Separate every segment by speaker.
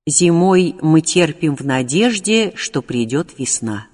Speaker 1: Зимой мы терпим в надежде, что придет весна.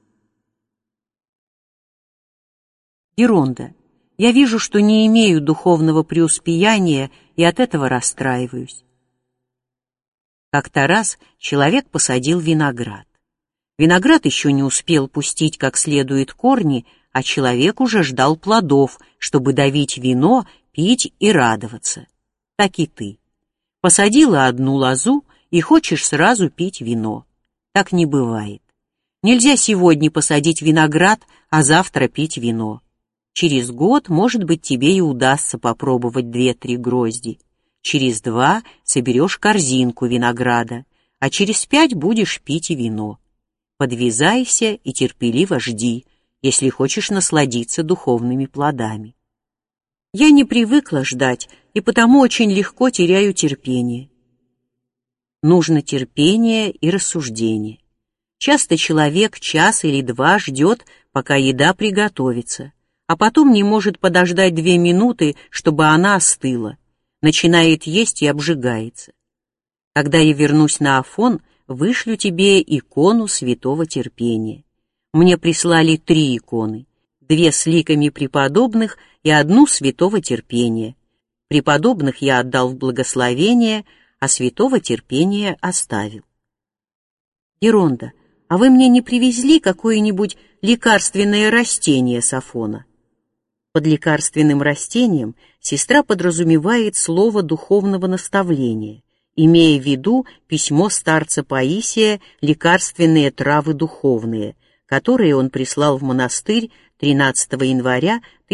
Speaker 1: Геронда. Я вижу, что не имею духовного преуспеяния, и от этого расстраиваюсь. Как-то раз человек посадил виноград. Виноград еще не успел пустить как следует корни, а человек уже ждал плодов, чтобы давить вино, пить и радоваться. Так и ты. Посадила одну лозу и хочешь сразу пить вино. Так не бывает. Нельзя сегодня посадить виноград, а завтра пить вино. Через год, может быть, тебе и удастся попробовать 2-3 грозди. Через 2 соберешь корзинку винограда, а через 5 будешь пить и вино. Подвязайся и терпеливо жди, если хочешь насладиться духовными плодами. Я не привыкла ждать, и потому очень легко теряю терпение. Нужно терпение и рассуждение. Часто человек час или 2 ждет, пока еда приготовится, а потом не может подождать 2 минуты, чтобы она остыла, начинает есть и обжигается. Когда я вернусь на Афон, вышлю тебе икону святого терпения. Мне прислали 3 иконы, 2 с ликами преподобных и 1 святого терпения. Преподобных я отдал в благословение, а святого терпения оставил. Геронда, а вы мне не привезли какое-нибудь лекарственное растение с Афона? Под лекарственным растением сестра подразумевает слово духовного наставления, имея в виду письмо старца Паисия «Лекарственные травы духовные», которые он прислал в монастырь 13 января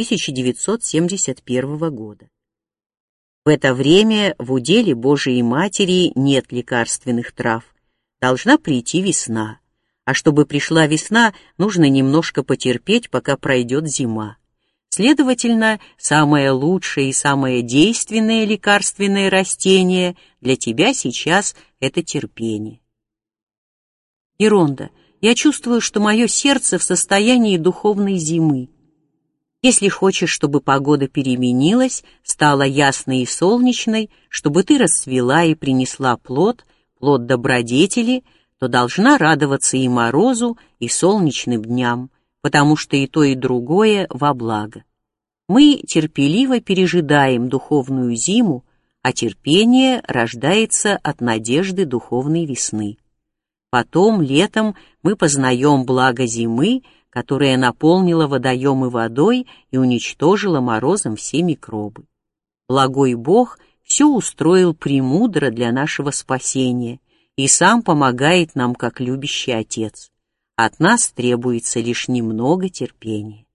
Speaker 1: 1971 года. В это время в уделе Божией Матери нет лекарственных трав. Должна прийти весна. А чтобы пришла весна, нужно немножко потерпеть, пока пройдет зима. Следовательно, самое лучшее и самое действенное лекарственное растение для тебя сейчас — это терпение. Геронда, я чувствую, что мое сердце в состоянии духовной зимы. Если хочешь, чтобы погода переменилась, стала ясной и солнечной, чтобы ты расцвела и принесла плод добродетели, то должна радоваться и морозу, и солнечным дням, потому что и то, и другое во благо. Мы терпеливо пережидаем духовную зиму, а терпение рождается от надежды духовной весны. Потом, летом, мы познаем благо зимы, которая наполнила водоемы водой и уничтожила морозом все микробы. Благой Бог все устроил премудро для нашего спасения и сам помогает нам, как любящий Отец. От нас требуется лишь немного терпения.